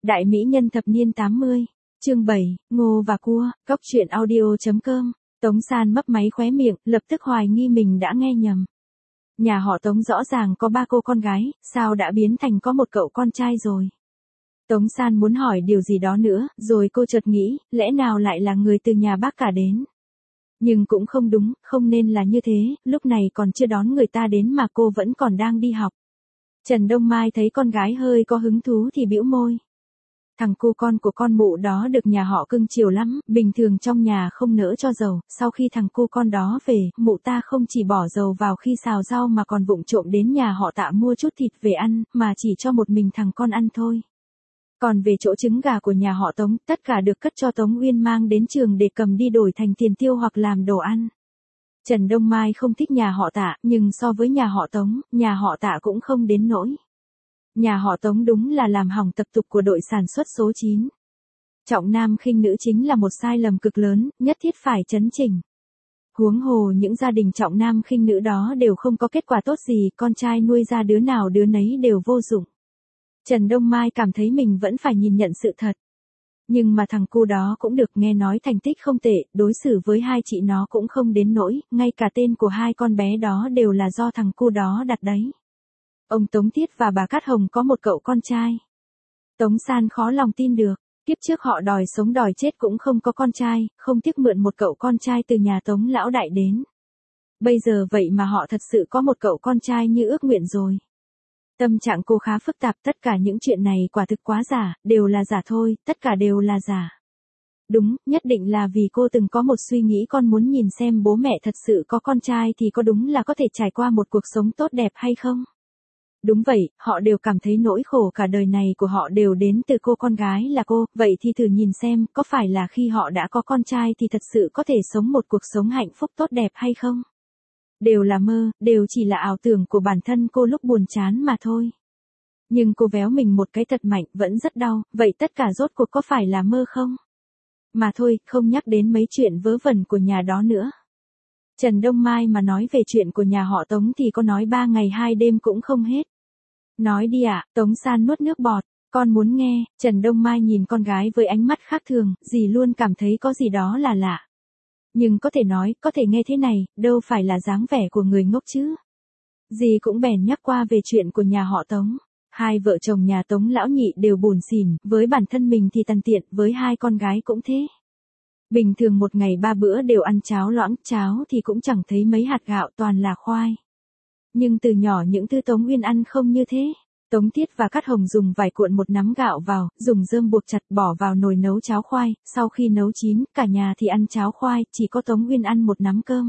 Đại mỹ nhân thập niên 80, chương 7, Ngô và Cua, Cóc truyện audio.com. Tống San mấp máy khóe miệng, lập tức hoài nghi mình đã nghe nhầm. Nhà họ Tống rõ ràng có 3 cô con gái, sao đã biến thành có một cậu con trai rồi? Tống San muốn hỏi điều gì đó nữa, rồi cô chợt nghĩ, lẽ nào lại là người từ nhà bác cả đến? Nhưng cũng không đúng, không nên là như thế, lúc này còn chưa đón người ta đến mà cô vẫn còn đang đi học. Trần Đông Mai thấy con gái hơi có hứng thú thì bĩu môi. Thằng cu con của con mụ đó được nhà họ cưng chiều lắm, bình thường trong nhà không nỡ cho dầu, sau khi thằng cu con đó về, mụ ta không chỉ bỏ dầu vào khi xào rau mà còn vụng trộm đến nhà họ Tạ mua chút thịt về ăn, mà chỉ cho một mình thằng con ăn thôi. Còn về chỗ trứng gà của nhà họ Tống, tất cả được cất cho Tống Uyên mang đến trường để cầm đi đổi thành tiền tiêu hoặc làm đồ ăn. Trần Đông Mai không thích nhà họ Tạ, nhưng so với nhà họ Tạ cũng không đến nỗi. Nhà họ Tống đúng là làm hỏng tập tục của đội sản xuất số 9. Trọng nam khinh nữ chính là một sai lầm cực lớn, nhất thiết phải chấn chỉnh. Huống hồ những gia đình trọng nam khinh nữ đó đều không có kết quả tốt gì, con trai nuôi ra đứa nào đứa nấy đều vô dụng. Trần Đông Mai cảm thấy mình vẫn phải nhìn nhận sự thật. Nhưng mà thằng cu đó cũng được, nghe nói thành tích không tệ, đối xử với hai chị nó cũng không đến nỗi, ngay cả tên của hai con bé đó đều là do thằng cu đó đặt đấy. Ông Tống Thiết và bà Cát Hồng có một cậu con trai. Tống San khó lòng tin được, kiếp trước họ đòi sống đòi chết cũng không có con trai, không tiếc mượn một cậu con trai từ nhà Tống lão đại đến. Bây giờ vậy mà họ thật sự có một cậu con trai như ước nguyện rồi. Tâm trạng cô khá phức tạp, tất cả những chuyện này quả thực quá giả, đều là giả thôi, tất cả đều là giả. Đúng, nhất định là vì cô từng có một suy nghĩ con muốn nhìn xem bố mẹ thật sự có con trai thì có đúng là có thể trải qua một cuộc sống tốt đẹp hay không? Đúng vậy, họ đều cảm thấy nỗi khổ cả đời này của họ đều đến từ cô con gái là cô, vậy thì thử nhìn xem, có phải là khi họ đã có con trai thì thật sự có thể sống một cuộc sống hạnh phúc tốt đẹp hay không? Đều là mơ, đều chỉ là ảo tưởng của bản thân cô lúc buồn chán mà thôi. Nhưng cô véo mình một cái thật mạnh, vẫn rất đau, vậy tất cả rốt cuộc có phải là mơ không? Mà thôi, không nhắc đến mấy chuyện vớ vẩn của nhà đó nữa. Trần Đông Mai mà nói về chuyện của nhà họ Tống thì có nói 3 ngày 2 đêm cũng không hết. Nói đi ạ, Tống San nuốt nước bọt, con muốn nghe. Trần Đông Mai nhìn con gái với ánh mắt khác thường, dì luôn cảm thấy có gì đó là lạ. Nhưng có thể nói, có thể nghe thế này, đâu phải là dáng vẻ của người ngốc chứ. Dì cũng bèn nhắc qua về chuyện của nhà họ Tống. Hai vợ chồng nhà Tống lão nhị đều buồn xỉn, với bản thân mình thì tàn tiện, với hai con gái cũng thế. Bình thường một ngày 3 bữa đều ăn cháo loãng, cháo thì cũng chẳng thấy mấy hạt gạo, toàn là khoai. Nhưng từ nhỏ những thứ Tống Uyên ăn không như thế. Tống Thiết và Cát Hồng dùng vải cuộn một nắm gạo vào, dùng rơm buộc chặt bỏ vào nồi nấu cháo khoai, sau khi nấu chín, cả nhà thì ăn cháo khoai, chỉ có Tống Uyên ăn một nắm cơm.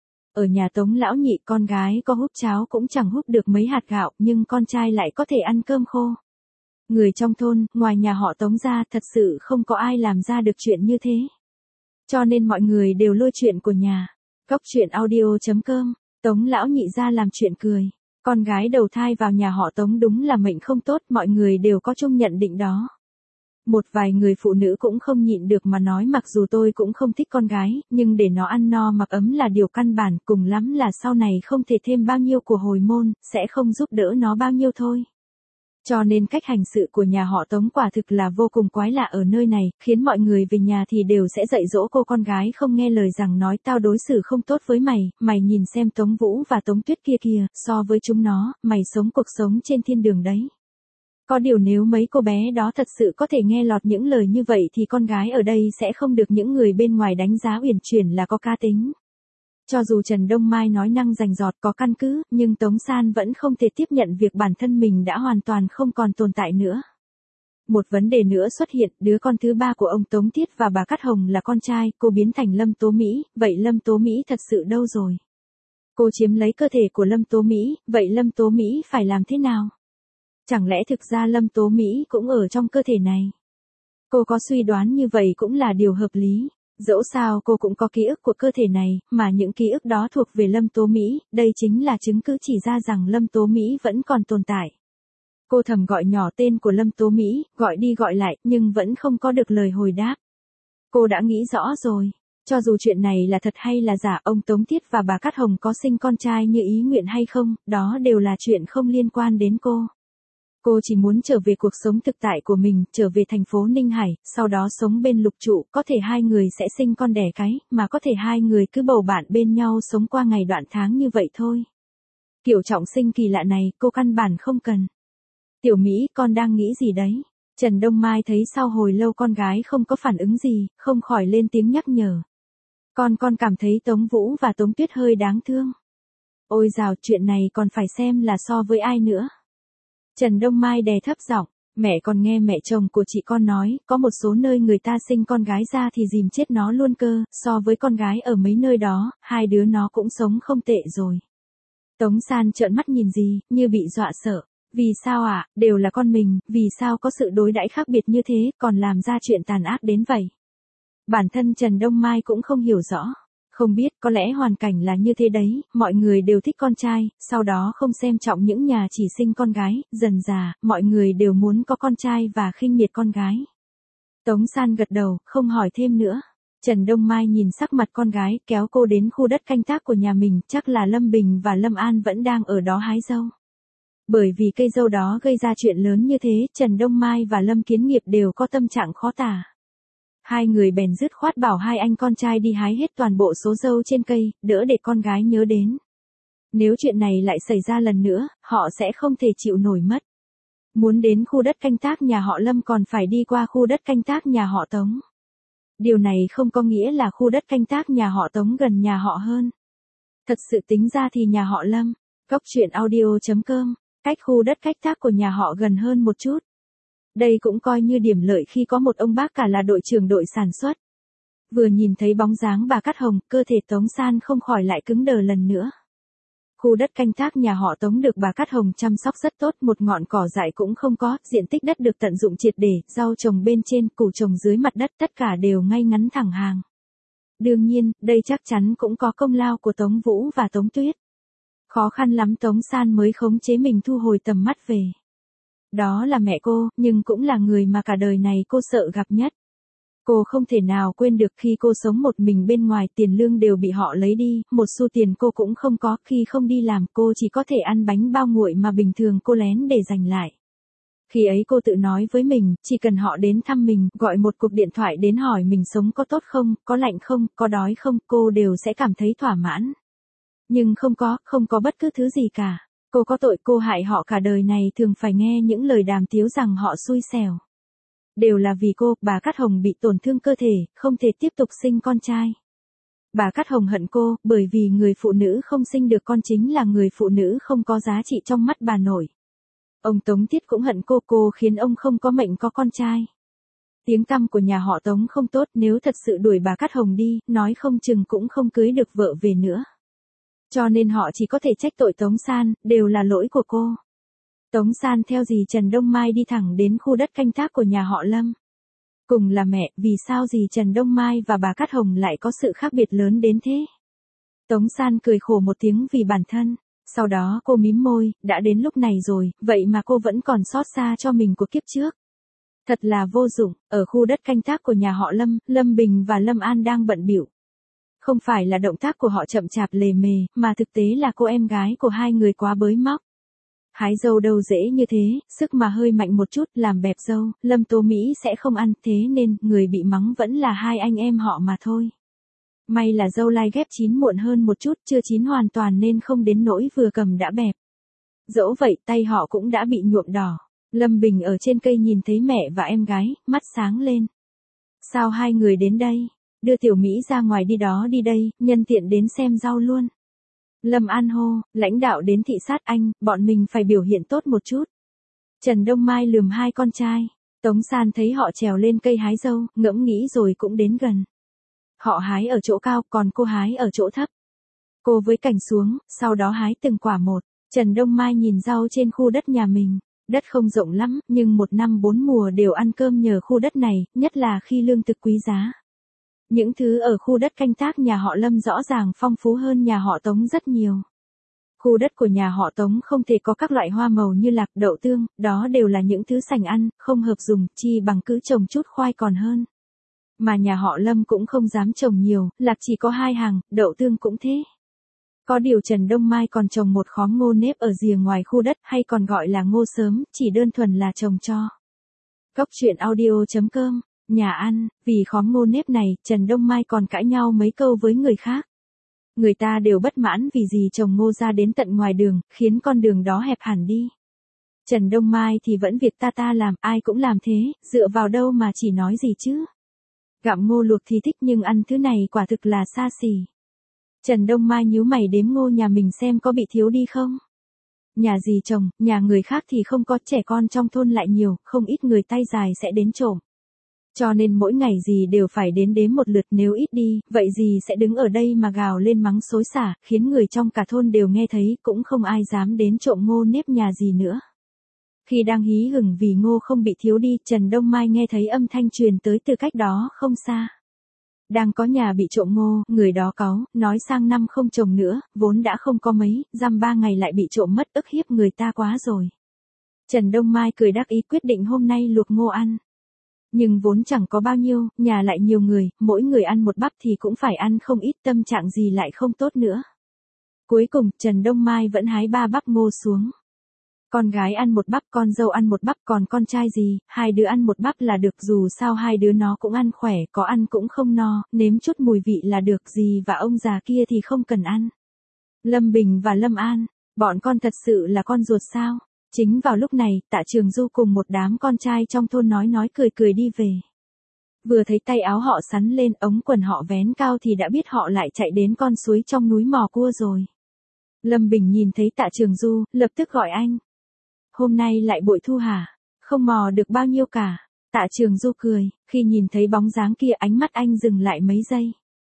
Ở nhà Tống lão nhị con gái có húp cháo cũng chẳng húp được mấy hạt gạo, nhưng con trai lại có thể ăn cơm khô. Người trong thôn, ngoài nhà họ Tống ra, thật sự không có ai làm ra được chuyện như thế. Cho nên mọi người đều lôi chuyện của nhà. Cóc truyện audio.com. Tống lão nhị ra làm chuyện cười. Con gái đầu thai vào nhà họ Tống đúng là mệnh không tốt, mọi người đều có chung nhận định đó. Một vài người phụ nữ cũng không nhịn được mà nói, mặc dù tôi cũng không thích con gái, nhưng để nó ăn no mặc ấm là điều căn bản, cùng lắm là sau này không thể thêm bao nhiêu của hồi môn, sẽ không giúp đỡ nó bao nhiêu thôi. Cho nên cách hành sự của nhà họ Tống quả thực là vô cùng quái lạ ở nơi này, khiến mọi người về nhà thì đều sẽ dạy dỗ cô con gái không nghe lời, rằng nói tao đối xử không tốt với mày, mày nhìn xem Tống Vũ và Tống Tuyết kia kìa, so với chúng nó, mày sống cuộc sống trên thiên đường đấy. Có điều nếu mấy cô bé đó thật sự có thể nghe lọt những lời như vậy thì con gái ở đây sẽ không được những người bên ngoài đánh giá uyển chuyển là có cá tính. Cho dù Trần Đông Mai nói năng rành rọt có căn cứ, nhưng Tống San vẫn không thể tiếp nhận việc bản thân mình đã hoàn toàn không còn tồn tại nữa. Một vấn đề nữa xuất hiện, đứa con thứ 3 của ông Tống Thiết và bà Cát Hồng là con trai, cô biến thành Lâm Tố Mỹ, vậy Lâm Tố Mỹ thật sự đâu rồi? Cô chiếm lấy cơ thể của Lâm Tố Mỹ, vậy Lâm Tố Mỹ phải làm thế nào? Chẳng lẽ thực ra Lâm Tố Mỹ cũng ở trong cơ thể này? Cô có suy đoán như vậy cũng là điều hợp lý. Dẫu sao cô cũng có ký ức của cơ thể này, mà những ký ức đó thuộc về Lâm Tố Mỹ, đây chính là chứng cứ chỉ ra rằng Lâm Tố Mỹ vẫn còn tồn tại. Cô thầm gọi nhỏ tên của Lâm Tố Mỹ, gọi đi gọi lại, nhưng vẫn không có được lời hồi đáp. Cô đã nghĩ rõ rồi. Cho dù chuyện này là thật hay là giả, ông Tống Thiết và bà Cát Hồng có sinh con trai như ý nguyện hay không, đó đều là chuyện không liên quan đến cô. Cô chỉ muốn trở về cuộc sống thực tại của mình, trở về thành phố Ninh Hải, sau đó sống bên Lục Trụ, có thể hai người sẽ sinh con đẻ cái, mà có thể hai người cứ bầu bạn bên nhau sống qua ngày đoạn tháng như vậy thôi. Kiểu trọng sinh kỳ lạ này, cô căn bản không cần. Tiểu Mỹ, con đang nghĩ gì đấy? Trần Đông Mai thấy sau hồi lâu con gái không có phản ứng gì, không khỏi lên tiếng nhắc nhở. Con cảm thấy Tống Vũ và Tống Tuyết hơi đáng thương. Ôi dào, chuyện này còn phải xem là so với ai nữa. Trần Đông Mai đè thấp giọng, mẹ còn nghe mẹ chồng của chị con nói, có một số nơi người ta sinh con gái ra thì dìm chết nó luôn cơ, so với con gái ở mấy nơi đó, hai đứa nó cũng sống không tệ rồi. Tống San trợn mắt nhìn gì, như bị dọa sợ. Vì sao ạ, đều là con mình, vì sao có sự đối đãi khác biệt như thế, còn làm ra chuyện tàn ác đến vậy? Bản thân Trần Đông Mai cũng không hiểu rõ. Không biết, có lẽ hoàn cảnh là như thế đấy, mọi người đều thích con trai, sau đó không xem trọng những nhà chỉ sinh con gái, dần dà, mọi người đều muốn có con trai và khinh miệt con gái. Tống San gật đầu, không hỏi thêm nữa. Trần Đông Mai nhìn sắc mặt con gái, kéo cô đến khu đất canh tác của nhà mình, chắc là Lâm Bình và Lâm An vẫn đang ở đó hái dâu. Bởi vì cây dâu đó gây ra chuyện lớn như thế, Trần Đông Mai và Lâm Kiến Nghiệp đều có tâm trạng khó tả. Hai người bèn dứt khoát bảo hai anh con trai đi hái hết toàn bộ số dâu trên cây, đỡ để con gái nhớ đến. Nếu chuyện này lại xảy ra lần nữa, họ sẽ không thể chịu nổi mất. Muốn đến khu đất canh tác nhà họ Lâm còn phải đi qua khu đất canh tác nhà họ Tống. Điều này không có nghĩa là khu đất canh tác nhà họ Tống gần nhà họ hơn. Thật sự tính ra thì nhà họ Lâm, coctruyện.audio.com, cách khu đất canh tác của nhà họ gần hơn một chút. Đây cũng coi như điểm lợi khi có một ông bác cả là đội trưởng đội sản xuất. Vừa nhìn thấy bóng dáng bà Cát Hồng, cơ thể Tống San không khỏi lại cứng đờ lần nữa. Khu đất canh tác nhà họ Tống được bà Cát Hồng chăm sóc rất tốt, một ngọn cỏ dại cũng không có, diện tích đất được tận dụng triệt để, rau trồng bên trên, củ trồng dưới mặt đất, tất cả đều ngay ngắn thẳng hàng. Đương nhiên, đây chắc chắn cũng có công lao của Tống Vũ và Tống Tuyết. Khó khăn lắm Tống San mới khống chế mình thu hồi tầm mắt về. Đó là mẹ cô, nhưng cũng là người mà cả đời này cô sợ gặp nhất. Cô không thể nào quên được khi cô sống một mình bên ngoài, tiền lương đều bị họ lấy đi, một xu tiền cô cũng không có, khi không đi làm cô chỉ có thể ăn bánh bao nguội mà bình thường cô lén để dành lại. Khi ấy cô tự nói với mình, chỉ cần họ đến thăm mình, gọi một cuộc điện thoại đến hỏi mình sống có tốt không, có lạnh không, có đói không, cô đều sẽ cảm thấy thỏa mãn. Nhưng không có bất cứ thứ gì cả. Cô có tội, cô hại họ cả đời này thường phải nghe những lời đàm tiếu rằng họ xui xẻo. Đều là vì cô, bà Cát Hồng bị tổn thương cơ thể, không thể tiếp tục sinh con trai. Bà Cát Hồng hận cô, bởi vì người phụ nữ không sinh được con chính là người phụ nữ không có giá trị trong mắt bà nội. Ông Tống Tiết cũng hận cô khiến ông không có mệnh có con trai. Tiếng tăm của nhà họ Tống không tốt, nếu thật sự đuổi bà Cát Hồng đi, nói không chừng cũng không cưới được vợ về nữa. Cho nên họ chỉ có thể trách tội Tống San, đều là lỗi của cô. Tống San theo dì Trần Đông Mai đi thẳng đến khu đất canh tác của nhà họ Lâm. Cùng là mẹ, vì sao dì Trần Đông Mai và bà Cát Hồng lại có sự khác biệt lớn đến thế? Tống San cười khổ một tiếng vì bản thân. Sau đó cô mím môi, đã đến lúc này rồi, vậy mà cô vẫn còn xót xa cho mình của kiếp trước. Thật là vô dụng, ở khu đất canh tác của nhà họ Lâm, Lâm Bình và Lâm An đang bận bịu. Không phải là động tác của họ chậm chạp lề mề, mà thực tế là cô em gái của hai người quá bới móc. Hái dâu đâu dễ như thế, sức mà hơi mạnh một chút, làm bẹp dâu, Lâm Tố Mỹ sẽ không ăn, thế nên, người bị mắng vẫn là hai anh em họ mà thôi. May là dâu lai ghép chín muộn hơn một chút, chưa chín hoàn toàn nên không đến nỗi vừa cầm đã bẹp. Dẫu vậy, tay họ cũng đã bị nhuộm đỏ. Lâm Bình ở trên cây nhìn thấy mẹ và em gái, mắt sáng lên. Sao hai người đến đây? Đưa Tiểu Mỹ ra ngoài đi đó đi đây, nhân tiện đến xem rau luôn. Lâm An hô, lãnh đạo đến thị sát anh, bọn mình phải biểu hiện tốt một chút. Trần Đông Mai lườm hai con trai. Tống San thấy họ trèo lên cây hái dâu, ngẫm nghĩ rồi cũng đến gần. Họ hái ở chỗ cao, còn cô hái ở chỗ thấp. Cô với cành xuống, sau đó hái từng quả một. Trần Đông Mai nhìn rau trên khu đất nhà mình. Đất không rộng lắm, nhưng một năm 4 mùa đều ăn cơm nhờ khu đất này, nhất là khi lương thực quý giá. Những thứ ở khu đất canh tác nhà họ Lâm rõ ràng phong phú hơn nhà họ Tống rất nhiều. Khu đất của nhà họ Tống không thể có các loại hoa màu như lạc, đậu tương, đó đều là những thứ sành ăn, không hợp dùng, chi bằng cứ trồng chút khoai còn hơn. Mà nhà họ Lâm cũng không dám trồng nhiều, lạc chỉ có 2 hàng, đậu tương cũng thế. Có điều Trần Đông Mai còn trồng một khóm ngô nếp ở rìa ngoài khu đất hay còn gọi là ngô sớm, chỉ đơn thuần là trồng cho. Cốc truyện audio.com, nhà ăn, vì khóm ngô nếp này, Trần Đông Mai còn cãi nhau mấy câu với người khác. Người ta đều bất mãn vì gì trồng ngô ra đến tận ngoài đường, khiến con đường đó hẹp hẳn đi. Trần Đông Mai thì vẫn việc ta làm, ai cũng làm thế, dựa vào đâu mà chỉ nói gì chứ. Gặm ngô luộc thì thích nhưng ăn thứ này quả thực là xa xỉ. Trần Đông Mai nhíu mày đếm ngô nhà mình xem có bị thiếu đi không. Nhà gì trồng, nhà người khác thì không có, trẻ con trong thôn lại nhiều, không ít người tay dài sẽ đến trộm. Cho nên mỗi ngày gì đều phải đến đếm một lượt, nếu ít đi, vậy gì sẽ đứng ở đây mà gào lên mắng xối xả, khiến người trong cả thôn đều nghe thấy, cũng không ai dám đến trộm ngô nếp nhà gì nữa. Khi đang hí hửng vì ngô không bị thiếu đi, Trần Đông Mai nghe thấy âm thanh truyền tới từ cách đó không xa. Đang có nhà bị trộm ngô, người đó cáu, nói sang năm không trồng nữa, vốn đã không có mấy, dăm 3 ngày lại bị trộm mất, ức hiếp người ta quá rồi. Trần Đông Mai cười đắc ý quyết định hôm nay luộc ngô ăn. Nhưng vốn chẳng có bao nhiêu, nhà lại nhiều người, mỗi người ăn một bắp thì cũng phải ăn không ít, tâm trạng gì lại không tốt nữa. Cuối cùng, Trần Đông Mai vẫn hái 3 bắp ngô xuống. Con gái ăn một bắp, con dâu ăn một bắp, còn con trai gì, 2 đứa ăn một bắp là được, dù sao 2 đứa nó cũng ăn khỏe, có ăn cũng không no, nếm chút mùi vị là được, gì và ông già kia thì không cần ăn. Lâm Bình và Lâm An, bọn con thật sự là con ruột sao? Chính vào lúc này, Tạ Trường Du cùng một đám con trai trong thôn nói cười đi về. Vừa thấy tay áo họ sắn lên, ống quần họ vén cao thì đã biết họ lại chạy đến con suối trong núi mò cua rồi. Lâm Bình nhìn thấy Tạ Trường Du, lập tức gọi anh. Hôm nay lại bội thu hả? Không mò được bao nhiêu cả. Tạ Trường Du cười, khi nhìn thấy bóng dáng kia ánh mắt anh dừng lại mấy giây.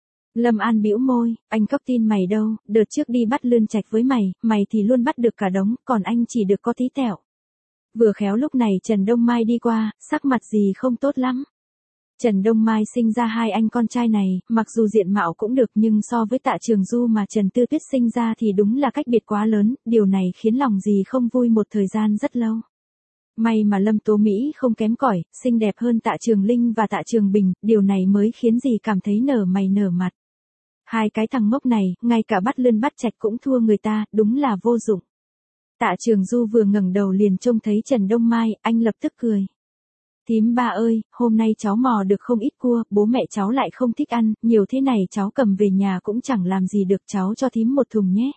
Lâm An bĩu môi, anh cóc tin mày đâu, đợt trước đi bắt lươn trạch với mày thì luôn bắt được cả đống, còn anh chỉ được có tí tẹo. Vừa khéo lúc này Trần Đông Mai đi qua, sắc mặt gì không tốt lắm. Trần Đông Mai sinh ra 2 anh con trai này, mặc dù diện mạo cũng được nhưng so với Tạ Trường Du mà Trần Tư Tuyết sinh ra thì đúng là cách biệt quá lớn, điều này khiến lòng dì không vui một thời gian rất lâu. May mà Lâm Tố Mỹ không kém cỏi, xinh đẹp hơn Tạ Trường Linh và Tạ Trường Bình, điều này mới khiến dì cảm thấy nở mày nở mặt. 2 cái thằng ngốc này, ngay cả bắt lươn bắt trạch cũng thua người ta, đúng là vô dụng. Tạ Trường Du vừa ngẩng đầu liền trông thấy Trần Đông Mai, anh lập tức cười. Thím ba ơi, hôm nay cháu mò được không ít cua, bố mẹ cháu lại không thích ăn, nhiều thế này cháu cầm về nhà cũng chẳng làm gì được, cháu cho thím 1 thùng nhé.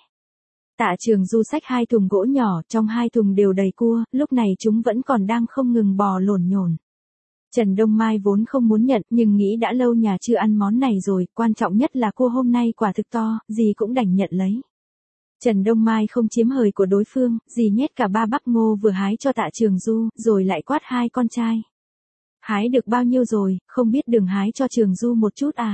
Tạ Trường Du xách 2 thùng gỗ nhỏ, trong 2 thùng đều đầy cua, lúc này chúng vẫn còn đang không ngừng bò lổn nhổn. Trần Đông Mai vốn không muốn nhận nhưng nghĩ đã lâu nhà chưa ăn món này rồi, quan trọng nhất là cua hôm nay quả thực to, dì cũng đành nhận lấy. Trần Đông Mai không chiếm hời của đối phương, dì nhét cả 3 bắp ngô vừa hái cho Tạ Trường Du, rồi lại quát 2 con trai. Hái được bao nhiêu rồi, không biết đừng hái cho Trường Du một chút à?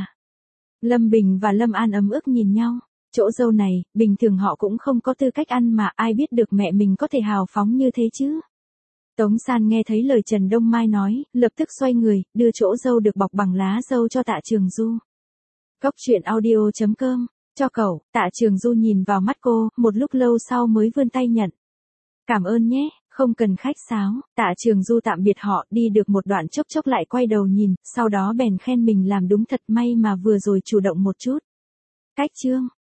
Lâm Bình và Lâm An ấm ức nhìn nhau, chỗ dâu này, bình thường họ cũng không có tư cách ăn mà ai biết được mẹ mình có thể hào phóng như thế chứ. Tống San nghe thấy lời Trần Đông Mai nói, lập tức xoay người, đưa chỗ dâu được bọc bằng lá dâu cho Tạ Trường Du. Cốc truyện audio.com, cho cậu, Tạ Trường Du nhìn vào mắt cô, một lúc lâu sau mới vươn tay nhận. Cảm ơn nhé, không cần khách sáo, Tạ Trường Du tạm biệt họ, đi được một đoạn chốc lại quay đầu nhìn, sau đó bèn khen mình làm đúng thật, may mà vừa rồi chủ động một chút. Cách chương.